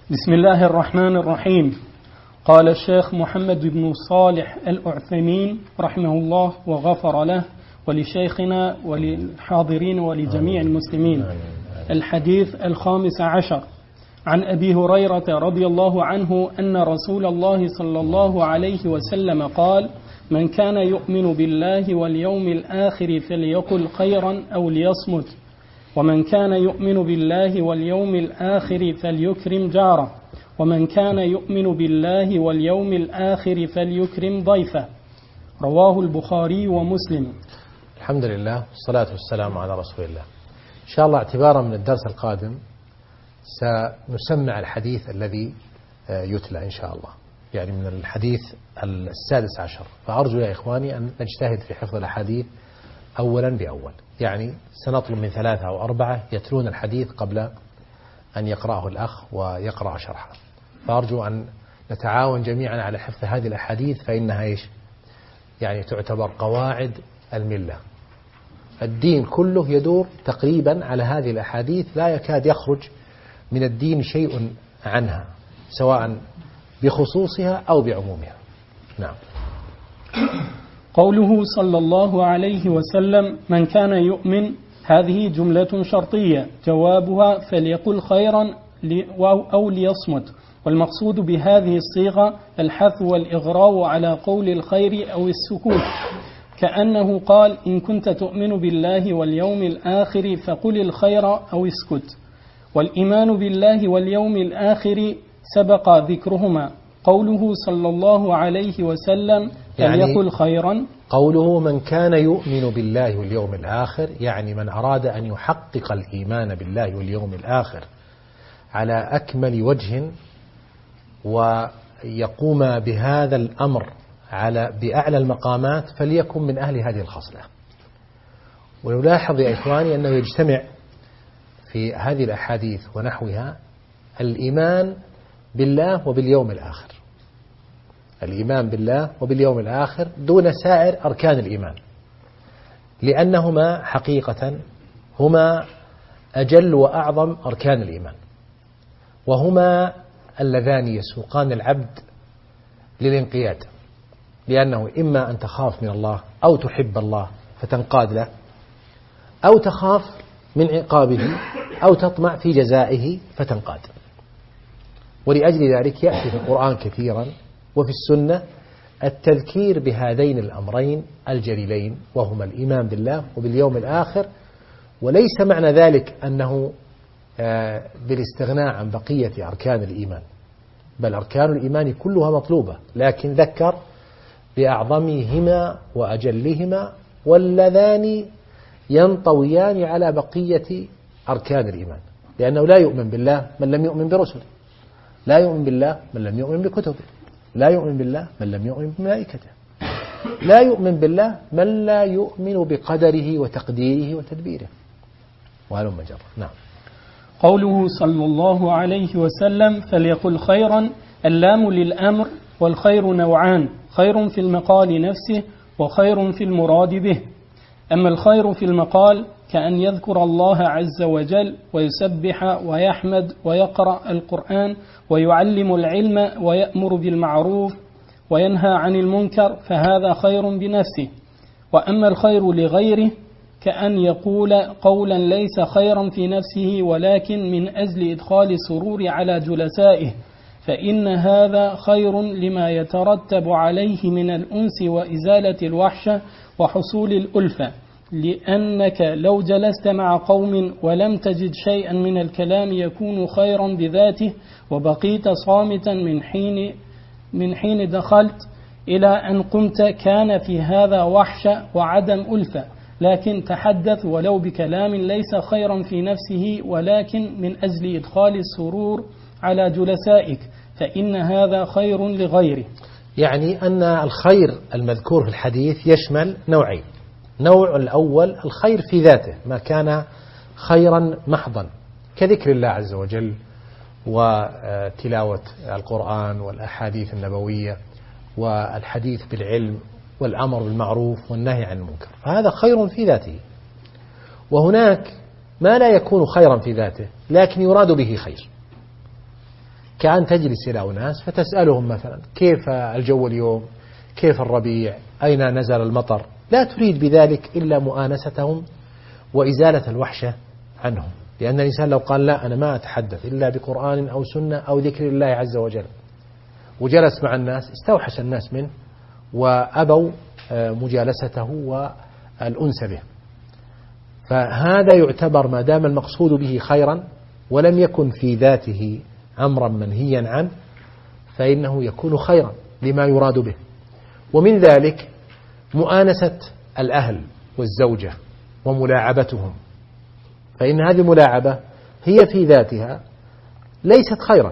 بسم الله الرحمن الرحيم. قال الشيخ محمد بن صالح الأعثيمين رحمه الله وغفر له ولشيخنا وللحاضرين ولجميع المسلمين. الحديث 15 عن أبي هريرة رضي الله عنه أن رسول الله صلى الله عليه وسلم قال: من كان يؤمن بالله واليوم الآخر فليقل خيرا أو ليصمت، ومن كان يؤمن بالله واليوم الآخر فليكرم جاره، ومن كان يؤمن بالله واليوم الآخر فليكرم ضيفه. رواه البخاري ومسلم. الحمد لله والصلاة والسلام على رسول الله. إن شاء الله اعتبارا من الدرس القادم سنسمع الحديث الذي يتلى إن شاء الله، يعني من الحديث 16. فأرجو يا إخواني أن نجتهد في حفظ الأحاديث أولا بأول، يعني سنطلب من 3 أو 4 يتلون الحديث قبل أن يقرأه الأخ ويقرأ شرحه. فأرجو أن نتعاون جميعا على حفظ هذه الأحاديث، فإنها يعني تعتبر قواعد الملة. الدين كله يدور تقريبا على هذه الأحاديث، لا يكاد يخرج من الدين شيء عنها، سواء بخصوصها أو بعمومها. نعم. قوله صلى الله عليه وسلم: من كان يؤمن، هذه جملة شرطية، جوابها فليقل خيرا أو ليصمت. والمقصود بهذه الصيغة الحث والإغراء على قول الخير أو السكوت، كأنه قال: إن كنت تؤمن بالله واليوم الآخر فقل الخير أو اسكت. والإيمان بالله واليوم الآخر سبق ذكرهما. قوله صلى الله عليه وسلم فليقل خيرا، قوله من كان يؤمن بالله واليوم الآخر، يعني من أراد أن يحقق الإيمان بالله واليوم الآخر على أكمل وجه ويقوم بهذا الأمر بأعلى المقامات، فليكن من أهل هذه الخصلة. ونلاحظ يا إخواني أنه يجتمع في هذه الأحاديث ونحوها الإيمان بالله وباليوم الآخر، الإيمان بالله وباليوم الآخر دون سائر أركان الإيمان، لأنهما حقيقة هما أجل وأعظم أركان الإيمان، وهما اللذان يسوقان العبد للانقياد، لأنه إما أن تخاف من الله أو تحب الله فتنقاد له، أو تخاف من عقابه أو تطمع في جزائه فتنقاد. ولأجل ذلك يأتي في القرآن كثيرا وفي السنة التذكير بهذين الأمرين الجليلين، وهما الإيمان بالله وباليوم الآخر. وليس معنى ذلك أنه بالاستغناء عن بقية أركان الإيمان، بل أركان الإيمان كلها مطلوبة، لكن ذكر بأعظمهما وأجلهما، واللذان ينطويان على بقية أركان الإيمان، لأنه لا يؤمن بالله من لم يؤمن برسله، لا يؤمن بالله من لم يؤمن بكتبه، لا يؤمن بالله من لم يؤمن بملائكته، لا يؤمن بالله من لا يؤمن بقدره وتقديره وتدبيره، وهلم جرا. نعم. قوله صلى الله عليه وسلم فليقل خيرا، اللام للأمر، والخير نوعان: خير في المقال نفسه وخير في المراد به. أما الخير في المقال كأن يذكر الله عز وجل ويسبح ويحمد ويقرأ القرآن ويعلم العلم ويأمر بالمعروف وينهى عن المنكر، فهذا خير بنفسه. وأما الخير لغيره كأن يقول قولا ليس خيرا في نفسه ولكن من أجل إدخال السرور على جلسائه، فإن هذا خير لما يترتب عليه من الأنس وإزالة الوحشة وحصول الألفة. لأنك لو جلست مع قوم ولم تجد شيئا من الكلام يكون خيرا بذاته، وبقيت صامتا من حين دخلت إلى أن قمت، كان في هذا وحشة وعدم ألفة. لكن تحدث ولو بكلام ليس خيرا في نفسه ولكن من أجل إدخال السرور على جلسائك، فإن هذا خير لغيره. يعني أن الخير المذكور في الحديث يشمل نوعين: نوع الأول الخير في ذاته، ما كان خيرا محضا كذكر الله عز وجل وتلاوة القرآن والأحاديث النبوية والحديث بالعلم والأمر بالمعروف والنهي عن المنكر، فهذا خير في ذاته. وهناك ما لا يكون خيرا في ذاته لكن يراد به خير، كأن تجلس إلى أناس فتسألهم مثلا كيف الجو اليوم، كيف الربيع، أين نزل المطر، لا تريد بذلك إلا مؤانستهم وإزالة الوحشة عنهم. لأن الإنسان لو قال لا أنا ما أتحدث إلا بقرآن أو سنة أو ذكر الله عز وجل وجلس مع الناس استوحش الناس منه وأبوا مجالسته والأنس به. فهذا يعتبر ما دام المقصود به خيرا ولم يكن في ذاته أمرا منهيا عنه فإنه يكون خيرا لما يراد به. ومن ذلك مؤانسة الأهل والزوجة وملاعبتهم، فإن هذه الملاعبة هي في ذاتها ليست خيرا،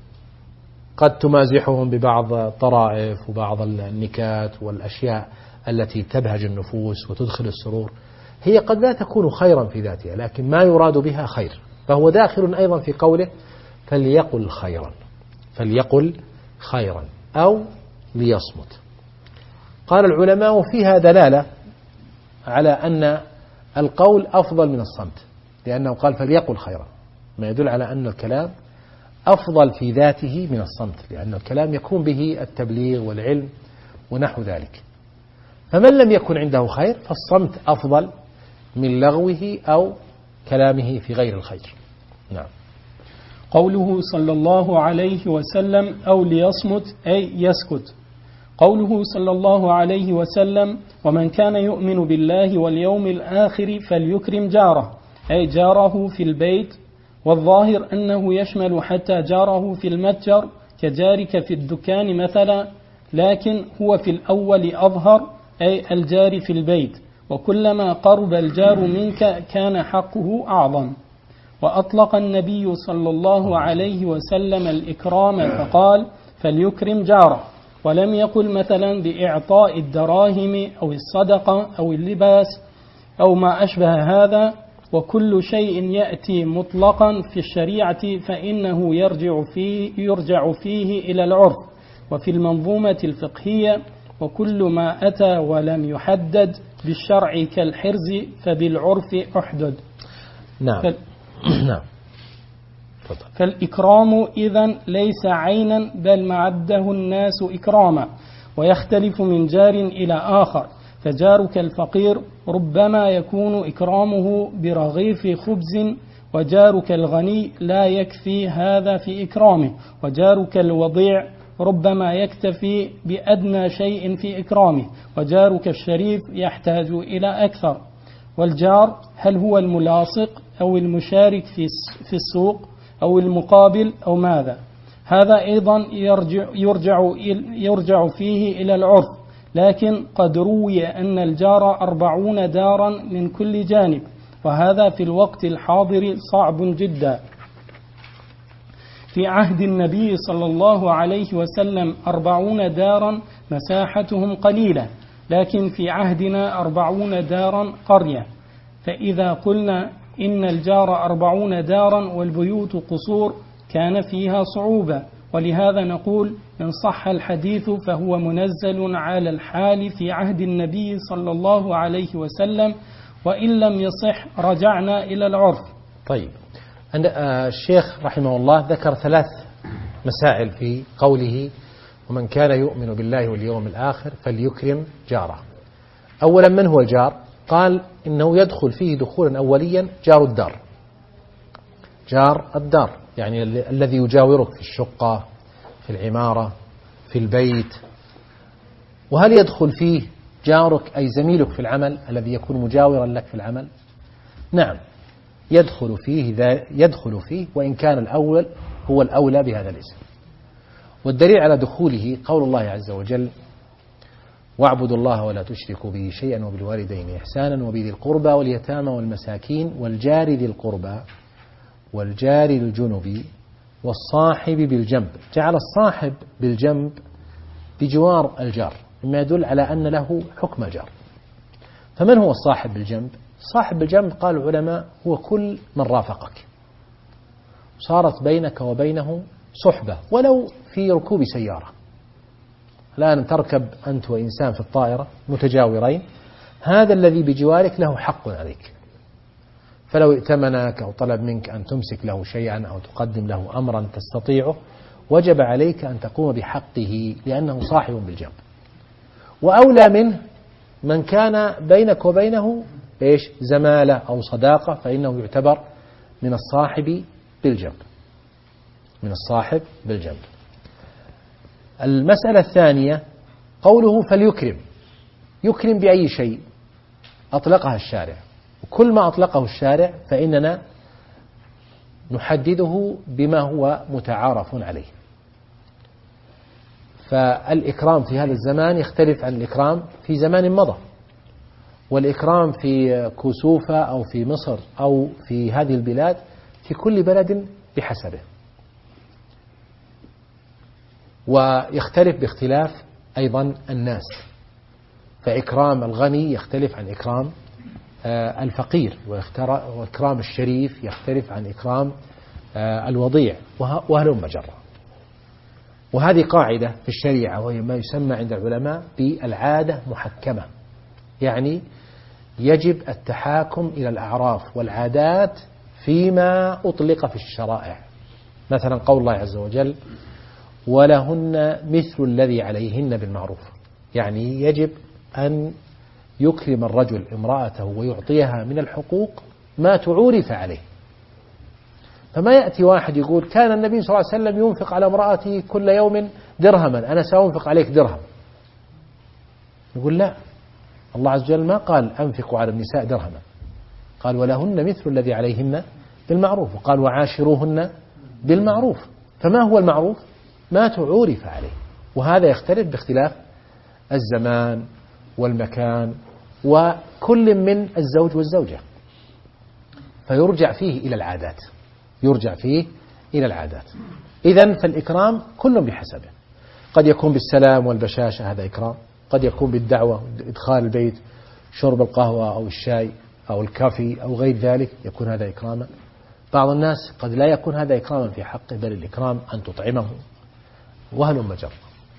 قد تمازحهم ببعض الطرائف وبعض النكات والأشياء التي تبهج النفوس وتدخل السرور، هي قد لا تكون خيرا في ذاتها لكن ما يراد بها خير، فهو داخل أيضا في قوله فليقل خيرا، فليقل خيرا أو ليصمت. قال العلماء فيها دلالة على أن القول أفضل من الصمت، لأنه قال فليقل خيرا، ما يدل على أن الكلام أفضل في ذاته من الصمت، لأن الكلام يكون به التبليغ والعلم ونحو ذلك. فمن لم يكن عنده خير فالصمت أفضل من لغوه أو كلامه في غير الخير. نعم. قوله صلى الله عليه وسلم أو ليصمت أي يسكت. قوله صلى الله عليه وسلم ومن كان يؤمن بالله واليوم الآخر فليكرم جاره أي جاره في البيت، والظاهر أنه يشمل حتى جاره في المتجر كجارك في الدكان مثلا، لكن هو في الأول أظهر أي الجار في البيت، وكلما قرب الجار منك كان حقه أعظم. وأطلق النبي صلى الله عليه وسلم الإكرام فقال فليكرم جاره، ولم يقل مثلا بإعطاء الدراهم أو الصدقة أو اللباس أو ما أشبه هذا. وكل شيء يأتي مطلقا في الشريعة فإنه يرجع فيه إلى العرف. وفي المنظومة الفقهية وكل ما أتى ولم يحدد بالشرع كالحرز فبالعرف أحدد. نعم. نعم. فالإكرام إذن ليس عينا بل معده الناس إكراما، ويختلف من جار إلى آخر. فجارك الفقير ربما يكون إكرامه برغيف خبز، وجارك الغني لا يكفي هذا في إكرامه، وجارك الوضيع ربما يكتفي بأدنى شيء في إكرامه، وجارك الشريف يحتاج إلى أكثر. والجار هل هو الملاصق أو المشارك في السوق أو المقابل أو ماذا؟ هذا أيضا يرجع فيه إلى العرف، لكن قد روي أن الجار 40 دارا من كل جانب، وهذا في الوقت الحاضر صعب جدا. في عهد النبي صلى الله عليه وسلم 40 دارا مساحتهم قليلة، لكن في عهدنا 40 دارا قرية. فإذا قلنا إن الجار 40 دارا والبيوت قصور كان فيها صعوبة، ولهذا نقول إن صح الحديث فهو منزل على الحال في عهد النبي صلى الله عليه وسلم، وإن لم يصح رجعنا إلى العرف. طيب، الشيخ رحمه الله ذكر 3 مسائل في قوله ومن كان يؤمن بالله واليوم الآخر فليكرم جاره. أولا، من هو الجار؟ قال إنه يدخل فيه دخولا أوليا جار الدار، جار الدار يعني الذي يجاورك في الشقة، في العمارة، في البيت. وهل يدخل فيه جارك أي زميلك في العمل الذي يكون مجاورا لك في العمل؟ نعم، يدخل فيه وإن كان الأول هو الأولى بهذا الاسم. والدليل على دخوله قول الله عز وجل واعبدوا الله ولا تشركوا به شيئا وبالوالدين إحسانا وبذي القربى واليتامى والمساكين والجار ذي القربى والجار الجنب والصاحب بالجنب. جعل الصاحب بالجنب بجوار الجار مما يدل على أن له حكم جار. فمن هو الصاحب بالجنب؟ صاحب بالجنب قال العلماء هو كل من رافقك صارت بينك وبينه صحبة ولو في ركوب سيارة. الآن تركب أنت وإنسان في الطائرة متجاورين، هذا الذي بجوارك له حق عليك، فلو ائتمنك أو طلب منك أن تمسك له شيئا أو تقدم له أمرا تستطيعه وجب عليك أن تقوم بحقه لأنه صاحب بالجنب. وأولى منه من كان بينك وبينه زمالة أو صداقة، فإنه يعتبر من الصاحب بالجنب، من الصاحب بالجنب. المسألة الثانية قوله فليكرم، يكرم بأي شيء أطلقها الشارع، وكل ما أطلقه الشارع فإننا نحدده بما هو متعارف عليه. فالإكرام في هذا الزمان يختلف عن الإكرام في زمان مضى، والإكرام في كوسوفة أو في مصر أو في هذه البلاد في كل بلد بحسبه، ويختلف باختلاف أيضا الناس. فإكرام الغني يختلف عن إكرام الفقير، وإكرام الشريف يختلف عن إكرام الوضيع، وهلم جرا. وهذه قاعدة في الشريعة، وهي ما يسمى عند العلماء بالعادة محكمة، يعني يجب التحاكم إلى الأعراف والعادات فيما أطلق في الشرائع. مثلا قول الله عز وجل ولهن مثل الذي عليهن بالمعروف، يعني يجب أن يكرم الرجل امرأته ويعطيها من الحقوق ما تعورف عليه. فما يأتي واحد يقول كان النبي صلى الله عليه وسلم ينفق على امرأته كل يوم درهما، أنا سأنفق عليك درهم. يقول لا، الله عز وجل ما قال أنفقوا على النساء درهما، قال ولهن مثل الذي عليهن بالمعروف، وقال وعاشروهن بالمعروف. فما هو المعروف؟ ما تعورف عليه، وهذا يختلف باختلاف الزمان والمكان وكل من الزوج والزوجة، فيرجع فيه إلى العادات، يرجع فيه إلى العادات. إذن فالإكرام كل بحسبه، قد يكون بالسلام والبشاشة، هذا إكرام، قد يكون بالدعوة، إدخال البيت، شرب القهوة أو الشاي أو الكافي أو غير ذلك، يكون هذا إكراما. بعض الناس قد لا يكون هذا إكراما في حقه، بل الإكرام أن تطعمه، وهلم جرا.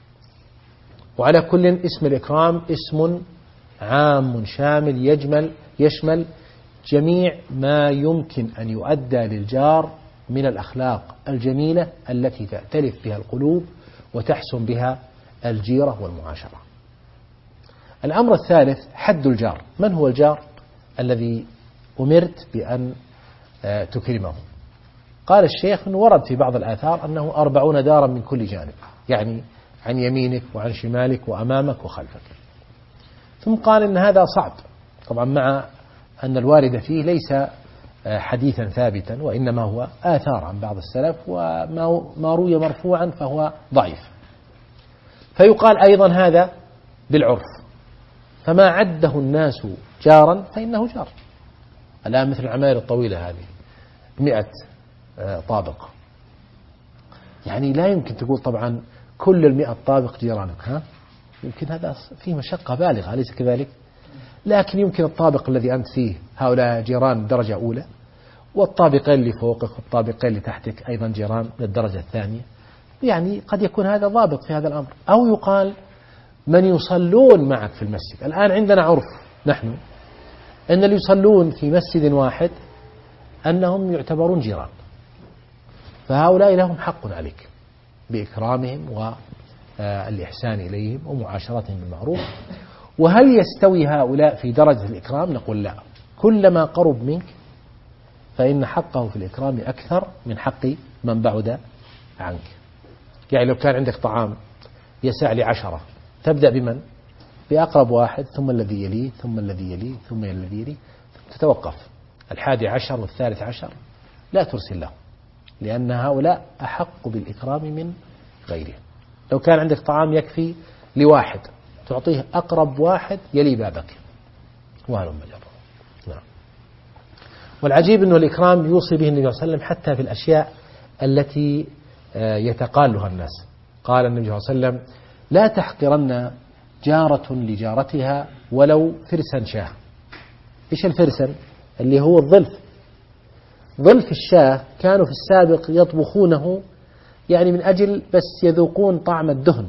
وعلى كل اسم الإكرام اسم عام شامل يشمل جميع ما يمكن أن يؤدى للجار من الأخلاق الجميلة التي تأتلف بها القلوب وتحسن بها الجيرة والمعاشرة. الأمر الثالث حد الجار. من هو الجار الذي أمرت بأن تكرمه؟ قال الشيخ أنه ورد في بعض الآثار أنه 40 دارا من كل جانب، يعني عن يمينك وعن شمالك وأمامك وخلفك. ثم قال إن هذا صعب، طبعا مع أن الوارد فيه ليس حديثا ثابتا، وإنما هو آثار عن بعض السلف، وما روي مرفوعا فهو ضعيف. فيقال أيضا هذا بالعرف، فما عده الناس جارا فإنه جار. الآن مثل العماير الطويلة هذه 100 طابق، يعني لا يمكن تقول طبعا كل 100 طابق جيرانك، يمكن هذا فيه مشقة بالغة، أليس كذلك؟ لكن يمكن الطابق الذي أنت فيه هؤلاء جيران درجة أولى، والطابقين اللي فوقك والطابقين اللي تحتك أيضا جيران للدرجة الثانية. يعني قد يكون هذا ضابط في هذا الأمر. أو يقال من يصلون معك في المسجد. الآن عندنا عرف نحن أن اللي يصلون في مسجد واحد أنهم يعتبرون جيران، فهؤلاء لهم حق عليك بإكرامهم والإحسان إليهم ومعاشرتهم بالمعروف. وهل يستوي هؤلاء في درجة الإكرام؟ نقول لا، كلما قرب منك فإن حقه في الإكرام أكثر من حق من بعد عنك. يعني لو كان عندك طعام يسع ل10، تبدأ بمن؟ بأقرب واحد، ثم الذي يليه، ثم الذي يليه، ثم الذي يليه، تتوقف 11 وال13 لا ترسل له، لأن هؤلاء أحق بالإكرام من غيرهم. لو كان عندك طعام يكفي لواحد تعطيه أقرب واحد يلي بابك، وهلم جرا. نعم. والعجيب أنه الإكرام يوصي به النبي صلى الله عليه وسلم حتى في الأشياء التي يتقالها الناس. قال النبي صلى الله عليه وسلم لا تحقرن جارة لجارتها ولو فرسا شاه. إيش الفرسا؟ اللي هو الظلف. ظلف الشاه كانوا في السابق يطبخونه يعني من أجل بس يذوقون طعم الدهن،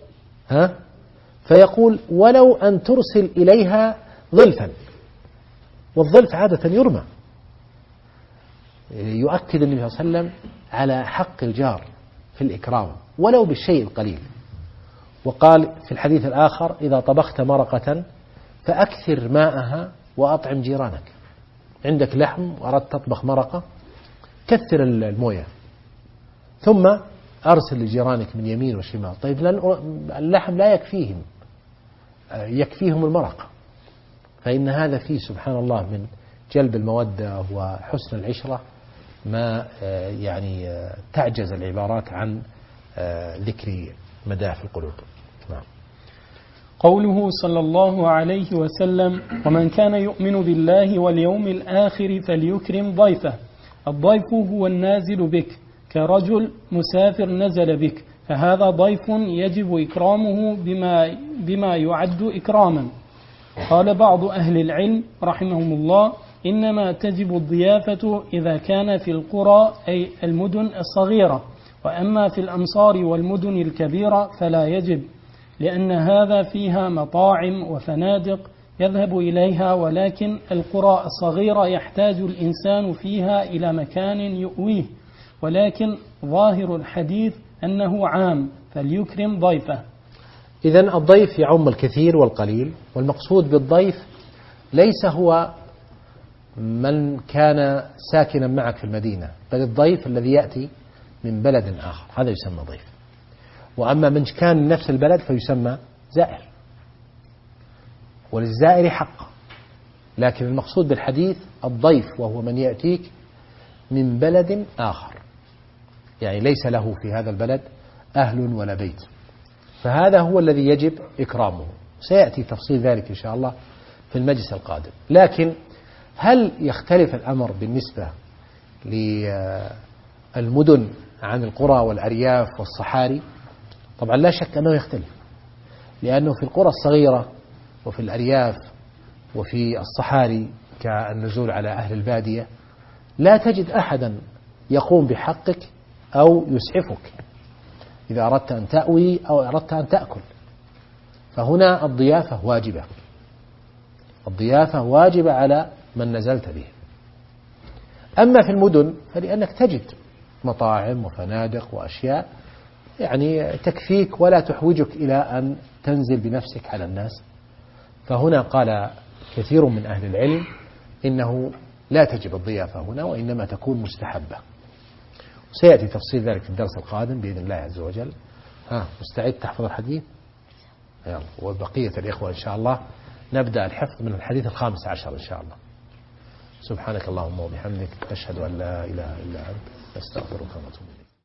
فيقول ولو أن ترسل إليها ظلفا، والظلف عادة يرمى. يؤكد النبي صلى الله عليه وسلم على حق الجار في الإكرام ولو بالشيء القليل. وقال في الحديث الآخر: إذا طبخت مرقة فأكثر ماءها وأطعم جيرانك. عندك لحم وأردت تطبخ مرقة، كثر الموية، ثم أرسل لجيرانك من يمين وشمال. طيب اللحم لا يكفيهم، يكفيهم المرقة. فإن هذا فيه سبحان الله من جلب المودة وحسن العشرة ما يعني تعجز العبارات عن ذكر مداه في القلوب. نعم. قوله صلى الله عليه وسلم: ومن كان يؤمن بالله واليوم الآخر فليكرم ضيفه. الضيف هو النازل بك، كرجل مسافر نزل بك، فهذا ضيف يجب إكرامه بما يعد إكراما. قال بعض أهل العلم رحمهم الله: إنما تجب الضيافة إذا كان في القرى أي المدن الصغيرة، وأما في الأمصار والمدن الكبيرة فلا يجب، لأن هذا فيها مطاعم وفنادق يذهب إليها، ولكن القرى الصغيرة يحتاج الإنسان فيها إلى مكان يؤويه، ولكن ظاهر الحديث أنه عام، فليكرم ضيفه. إذن الضيف يعم الكثير والقليل، والمقصود بالضيف ليس هو من كان ساكنا معك في المدينة، بل الضيف الذي يأتي من بلد آخر، هذا يسمى ضيف. وأما من كان من نفس البلد فيسمى زائر، وللزائر حق. لكن المقصود بالحديث الضيف، وهو من يأتيك من بلد آخر، يعني ليس له في هذا البلد أهل ولا بيت، فهذا هو الذي يجب إكرامه. سيأتي تفصيل ذلك إن شاء الله في المجلس القادم. لكن هل يختلف الأمر بالنسبة للمدن عن القرى والأرياف والصحاري؟ طبعا لا شك أنه يختلف، لأنه في القرى الصغيرة وفي الأرياف وفي الصحاري كالنزول على أهل البادية لا تجد أحدا يقوم بحقك أو يسعفك إذا أردت أن تأوي أو أردت أن تأكل. فهنا الضيافة واجبة، الضيافة واجبة على من نزلت به. أما في المدن فلأنك تجد مطاعم وفنادق وأشياء يعني تكفيك ولا تحوجك إلى أن تنزل بنفسك على الناس. فهنا قال كثير من أهل العلم إنه لا تجب الضيافة هنا، وإنما تكون مستحبة. سيأتي تفصيل ذلك في الدرس القادم بإذن الله عز وجل. مستعد تحفظ الحديث؟ يلا، وبقية الإخوة إن شاء الله نبدأ الحفظ من الحديث 15 إن شاء الله. سبحانك اللهم وبحمدك، أشهد أن لا إله إلا أنت، أستغفرك ونتوب إليك.